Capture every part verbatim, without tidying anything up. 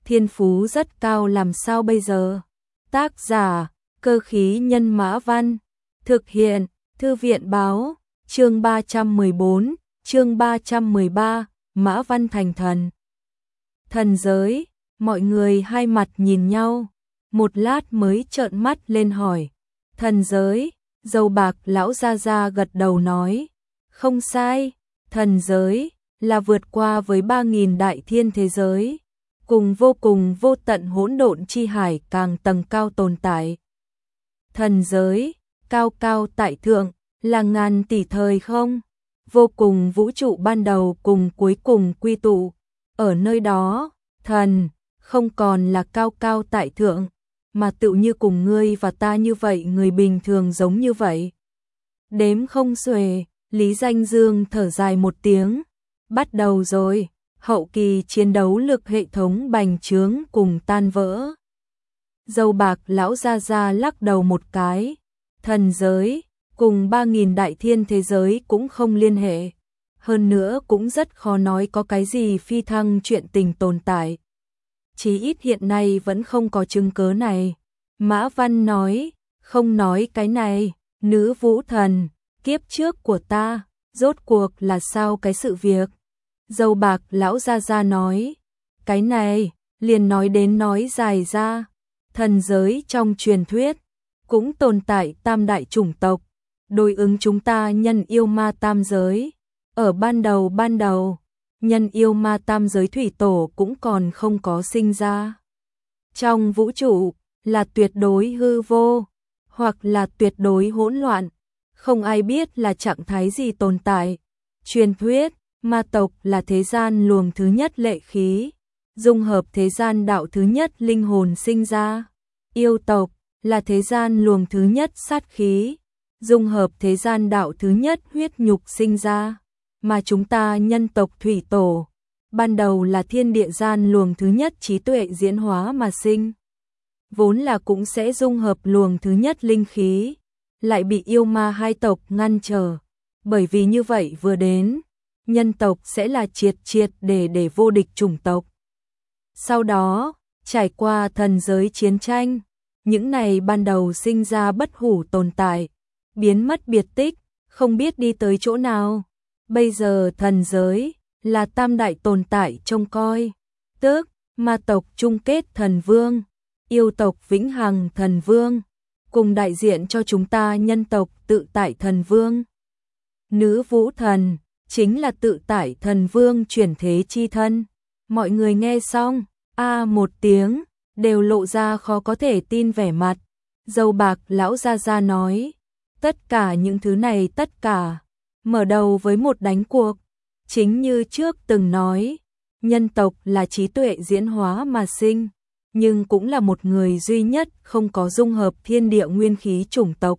thiên phú rất cao làm sao bây giờ? Tác giả, Cơ khí nhân Mã Văn. Thực hiện, Thư viện báo, chương ba trăm mười bốn, chương ba trăm mười ba, Mã Văn thành thần. Thần giới, mọi người hai mặt nhìn nhau, một lát mới trợn mắt lên hỏi. Thần giới, dâu bạc lão gia gia gật đầu nói, không sai, thần giới là vượt qua với ba nghìn đại thiên thế giới, cùng vô cùng vô tận hỗn độn chi hải càng tầng cao tồn tại. Thần giới, cao cao tại thượng, là ngàn tỷ thời không, vô cùng vũ trụ ban đầu cùng cuối cùng quy tụ, ở nơi đó, thần không còn là cao cao tại thượng, mà tự như cùng ngươi và ta như vậy, người bình thường giống như vậy. Đếm không xuể, Lý Danh Dương thở dài một tiếng, bắt đầu rồi, hậu kỳ chiến đấu lực hệ thống bành trướng cùng tan vỡ. Dâu bạc lão gia gia lắc đầu một cái, thần giới cùng ba nghìn đại thiên thế giới cũng không liên hệ, hơn nữa cũng rất khó nói có cái gì phi thăng chuyện tình tồn tại. Chí ít hiện nay vẫn không có chứng cớ này. Mã Văn nói, không nói cái này, nữ vũ thần, kiếp trước của ta, rốt cuộc là sao cái sự việc? Dâu bạc lão gia gia nói, cái này, liền nói đến nói dài ra, thần giới trong truyền thuyết, cũng tồn tại tam đại chủng tộc, đối ứng chúng ta nhân yêu ma tam giới. Ở ban đầu ban đầu, nhân yêu ma tam giới thủy tổ cũng còn không có sinh ra. Trong vũ trụ, là tuyệt đối hư vô, hoặc là tuyệt đối hỗn loạn, không ai biết là trạng thái gì tồn tại. Truyền thuyết, ma tộc là thế gian luồng thứ nhất lệ khí, dung hợp thế gian đạo thứ nhất linh hồn sinh ra. Yêu tộc là thế gian luồng thứ nhất sát khí, dung hợp thế gian đạo thứ nhất huyết nhục sinh ra. Mà chúng ta nhân tộc thủy tổ, ban đầu là thiên địa gian luồng thứ nhất trí tuệ diễn hóa mà sinh, vốn là cũng sẽ dung hợp luồng thứ nhất linh khí, lại bị yêu ma hai tộc ngăn trở, bởi vì như vậy vừa đến, nhân tộc sẽ là triệt triệt để để vô địch chủng tộc. Sau đó, trải qua thần giới chiến tranh, những này ban đầu sinh ra bất hủ tồn tại, biến mất biệt tích, không biết đi tới chỗ nào. Bây giờ thần giới là tam đại tồn tại trông coi, tức ma tộc chung kết thần vương, yêu tộc vĩnh hằng thần vương, cùng đại diện cho chúng ta nhân tộc tự tại thần vương. Nữ vũ thần chính là tự tại thần vương chuyển thế chi thân. Mọi người nghe xong, a à một tiếng, đều lộ ra khó có thể tin vẻ mặt. Dâu bạc lão gia gia nói, tất cả những thứ này tất cả mở đầu với một đánh cuộc, chính như trước từng nói, nhân tộc là trí tuệ diễn hóa mà sinh, nhưng cũng là một người duy nhất không có dung hợp thiên địa nguyên khí chủng tộc.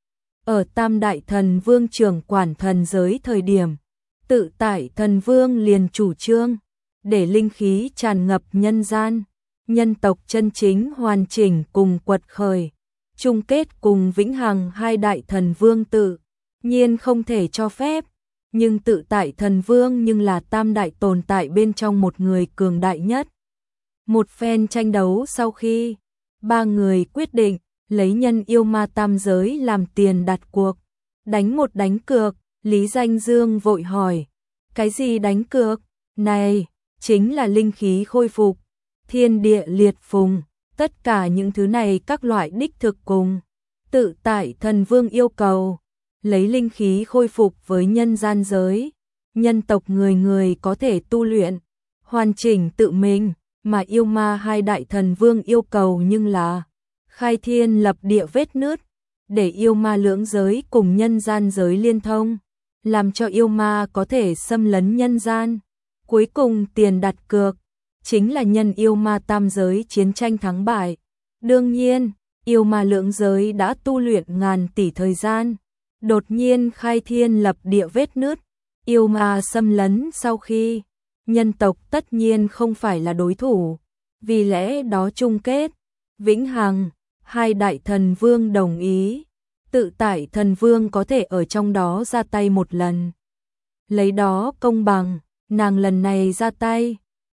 Ở tam đại thần vương trưởng quản thần giới thời điểm, tự tại thần vương liền chủ trương, để linh khí tràn ngập nhân gian, nhân tộc chân chính hoàn chỉnh cùng quật khởi, chung kết cùng vĩnh hằng hai đại thần vương tự nhiên không thể cho phép, nhưng tự tại thần vương nhưng là tam đại tồn tại bên trong một người cường đại nhất. Một phen tranh đấu sau khi, ba người quyết định lấy nhân yêu ma tam giới làm tiền đặt cuộc, đánh một đánh cược. Lý Danh Dương vội hỏi, cái gì đánh cược? Này, chính là linh khí khôi phục, thiên địa liệt phùng, tất cả những thứ này các loại đích thực cùng tự tại thần vương yêu cầu, lấy linh khí khôi phục với nhân gian giới, nhân tộc người người có thể tu luyện, hoàn chỉnh tự mình, mà yêu ma hai đại thần vương yêu cầu nhưng là khai thiên lập địa vết nứt, để yêu ma lưỡng giới cùng nhân gian giới liên thông, làm cho yêu ma có thể xâm lấn nhân gian. Cuối cùng tiền đặt cược chính là nhân yêu ma tam giới chiến tranh thắng bại. Đương nhiên, yêu ma lưỡng giới đã tu luyện ngàn tỷ thời gian, đột nhiên khai thiên lập địa vết nứt, yêu ma xâm lấn sau khi, nhân tộc tất nhiên không phải là đối thủ, vì lẽ đó chung kết, vĩnh hằng, hai đại thần vương đồng ý, tự tại thần vương có thể ở trong đó ra tay một lần. Lấy đó công bằng, nàng lần này ra tay,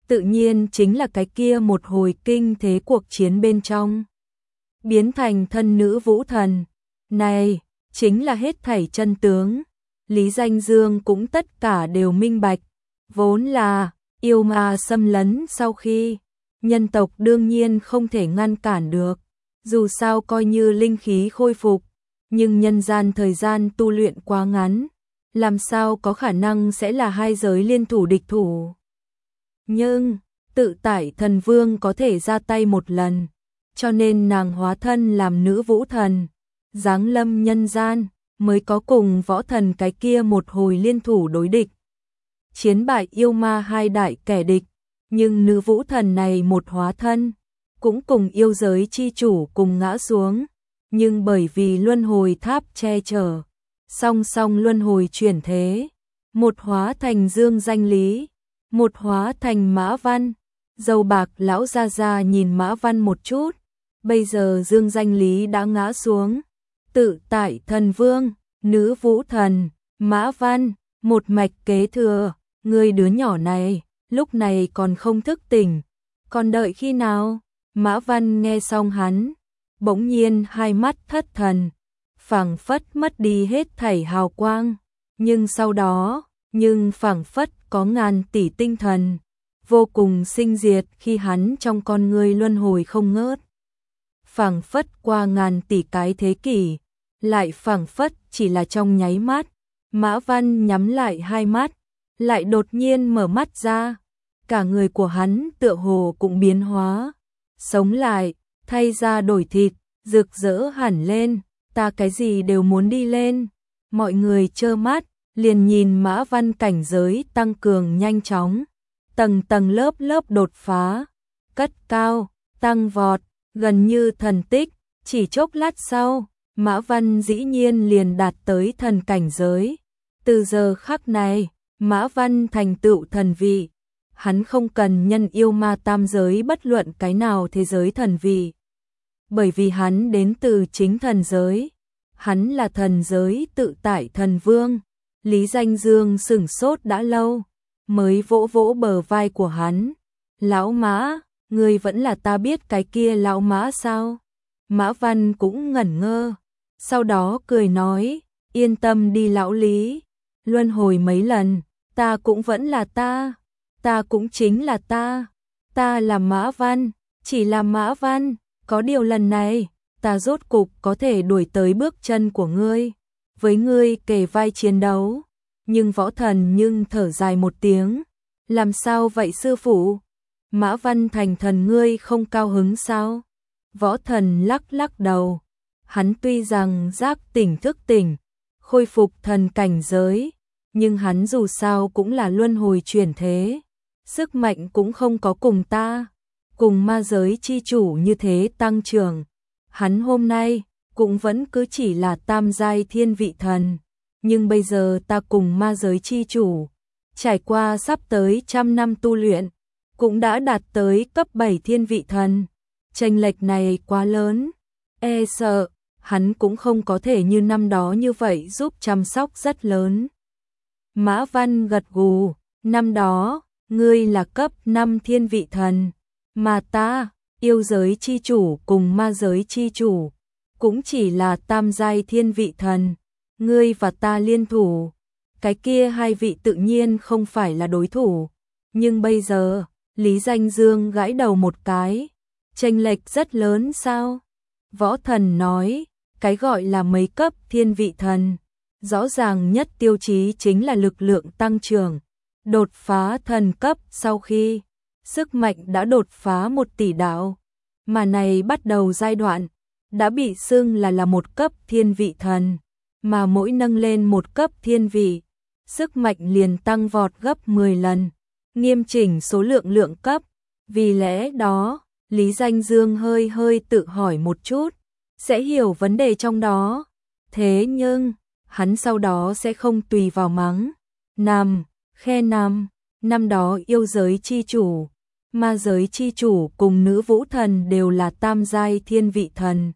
tự nhiên chính là cái kia một hồi kinh thế cuộc chiến bên trong. Biến thành thân nữ vũ thần. Này, chính là hết thảy chân tướng. Lý Danh Dương cũng tất cả đều minh bạch. Vốn là, yêu ma xâm lấn sau khi, nhân tộc đương nhiên không thể ngăn cản được. Dù sao coi như linh khí khôi phục, nhưng nhân gian thời gian tu luyện quá ngắn, làm sao có khả năng sẽ là hai giới liên thủ địch thủ. Nhưng, tự tại thần vương có thể ra tay một lần, cho nên nàng hóa thân làm nữ vũ thần, giáng lâm nhân gian, mới có cùng võ thần cái kia một hồi liên thủ đối địch. Chiến bại yêu ma hai đại kẻ địch, nhưng nữ vũ thần này một hóa thân, cũng cùng yêu giới chi chủ cùng ngã xuống, nhưng bởi vì luân hồi tháp che chở, song song luân hồi chuyển thế, một hóa thành Dương Danh Lý, một hóa thành Mã Văn. Dâu bạc lão gia gia nhìn Mã Văn một chút, bây giờ Dương Danh Lý đã ngã xuống, tự tại thần vương, nữ vũ thần, Mã Văn, một mạch kế thừa, người đứa nhỏ này, lúc này còn không thức tỉnh, còn đợi khi nào? Mã Văn nghe xong hắn, bỗng nhiên hai mắt thất thần, phảng phất mất đi hết thảy hào quang, nhưng sau đó, nhưng phảng phất có ngàn tỷ tinh thần, vô cùng sinh diệt khi hắn trong con người luân hồi không ngớt. Phảng phất qua ngàn tỷ cái thế kỷ, lại phảng phất chỉ là trong nháy mắt, Mã Văn nhắm lại hai mắt, lại đột nhiên mở mắt ra, cả người của hắn tựa hồ cũng biến hóa, sống lại, thay da đổi thịt, rực rỡ hẳn lên, ta cái gì đều muốn đi lên. Mọi người trơ mắt, liền nhìn Mã Văn cảnh giới tăng cường nhanh chóng, tầng tầng lớp lớp đột phá, cất cao, tăng vọt, gần như thần tích, chỉ chốc lát sau, Mã Văn dĩ nhiên liền đạt tới thần cảnh giới. Từ giờ khắc này, Mã Văn thành tựu thần vị, hắn không cần nhân yêu ma tam giới bất luận cái nào thế giới thần vị. Bởi vì hắn đến từ chính thần giới, hắn là thần giới tự tại thần vương. Lý Danh Dương sửng sốt đã lâu, mới vỗ vỗ bờ vai của hắn. Lão Mã, ngươi vẫn là ta biết cái kia lão Mã sao? Mã Văn cũng ngẩn ngơ, sau đó cười nói, yên tâm đi lão Lý, luân hồi mấy lần, ta cũng vẫn là ta, ta cũng chính là ta, ta là Mã Văn, chỉ là Mã Văn, có điều lần này, ta rốt cục có thể đuổi tới bước chân của ngươi, với ngươi kề vai chiến đấu. Nhưng võ thần nhưng thở dài một tiếng, làm sao vậy sư phụ? Mã Văn thành thần ngươi không cao hứng sao? Võ thần lắc lắc đầu, hắn tuy rằng giác tỉnh thức tỉnh, khôi phục thần cảnh giới, nhưng hắn dù sao cũng là luân hồi chuyển thế, sức mạnh cũng không có cùng ta, cùng ma giới chi chủ như thế tăng trưởng. Hắn hôm nay cũng vẫn cứ chỉ là tam giai thiên vị thần, nhưng bây giờ ta cùng ma giới chi chủ, trải qua sắp tới trăm năm tu luyện, cũng đã đạt tới cấp bảy thiên vị thần. Chênh lệch này quá lớn, e sợ hắn cũng không có thể như năm đó như vậy giúp chăm sóc rất lớn. Mã Văn gật gù, năm đó, ngươi là cấp năm thiên vị thần, mà ta, yêu giới chi chủ cùng ma giới chi chủ, cũng chỉ là tam giai thiên vị thần, ngươi và ta liên thủ, cái kia hai vị tự nhiên không phải là đối thủ, nhưng bây giờ, Lý Danh Dương gãi đầu một cái, chênh lệch rất lớn sao? Võ thần nói, cái gọi là mấy cấp thiên vị thần, rõ ràng nhất tiêu chí chính là lực lượng tăng trưởng, đột phá thần cấp sau khi sức mạnh đã đột phá một tỷ đạo, mà này bắt đầu giai đoạn, đã bị xưng là là một cấp thiên vị thần, mà mỗi nâng lên một cấp thiên vị, sức mạnh liền tăng vọt gấp mười lần, nghiêm chỉnh số lượng lượng cấp, vì lẽ đó, Lý Danh Dương hơi hơi tự hỏi một chút, sẽ hiểu vấn đề trong đó, thế nhưng, hắn sau đó sẽ không tùy vào mắng, nằm, khe nằm, năm đó yêu giới chi chủ, ma giới chi chủ cùng nữ vũ thần đều là tam giai thiên vị thần.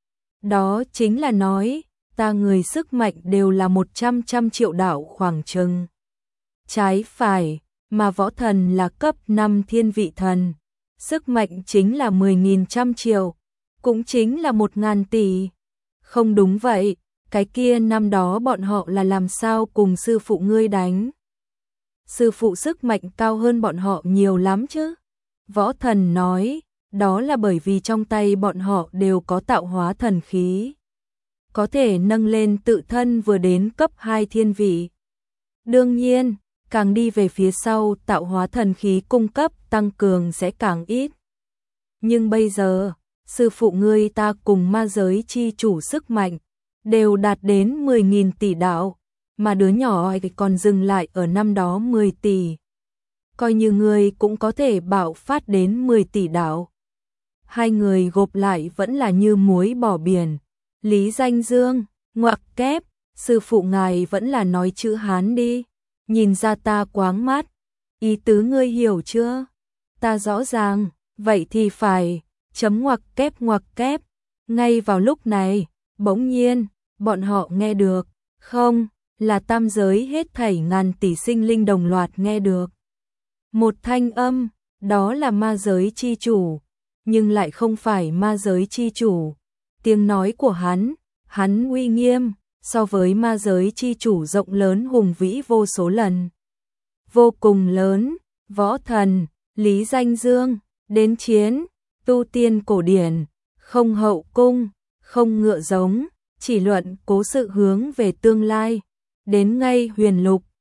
Đó chính là nói, ta người sức mạnh đều là một trăm trăm triệu đạo khoảng chừng. Trái phải, mà võ thần là cấp năm thiên vị thần. Sức mạnh chính là mười nghìn trăm triệu, cũng chính là một ngàn tỷ. Không đúng vậy, cái kia năm đó bọn họ là làm sao cùng sư phụ ngươi đánh. Sư phụ sức mạnh cao hơn bọn họ nhiều lắm chứ. Võ thần nói, đó là bởi vì trong tay bọn họ đều có tạo hóa thần khí. Có thể nâng lên tự thân vừa đến cấp hai thiên vị. Đương nhiên, càng đi về phía sau tạo hóa thần khí cung cấp tăng cường sẽ càng ít. Nhưng bây giờ, sư phụ ngươi ta cùng ma giới chi chủ sức mạnh, đều đạt đến mười nghìn tỷ đạo, mà đứa nhỏ ấy còn dừng lại ở năm đó mười tỷ. Coi như ngươi cũng có thể bạo phát đến mười tỷ đạo. Hai người gộp lại vẫn là như muối bỏ biển. Lý Danh Dương, ngoặc kép, sư phụ ngài vẫn là nói chữ Hán đi, nhìn ra ta quáng mắt. Ý tứ ngươi hiểu chưa? Ta rõ ràng, vậy thì phải, chấm ngoặc kép ngoặc kép. Ngay vào lúc này, bỗng nhiên, bọn họ nghe được, không, là tam giới hết thảy ngàn tỷ sinh linh đồng loạt nghe được. Một thanh âm, đó là ma giới chi chủ, nhưng lại không phải ma giới chi chủ. Tiếng nói của hắn, hắn uy nghiêm, so với ma giới chi chủ rộng lớn hùng vĩ vô số lần. Vô cùng lớn, võ thần, Lý Danh Dương, đến chiến, tu tiên cổ điển, không hậu cung, không ngựa giống, chỉ luận cố sự hướng về tương lai, đến ngay huyền lục,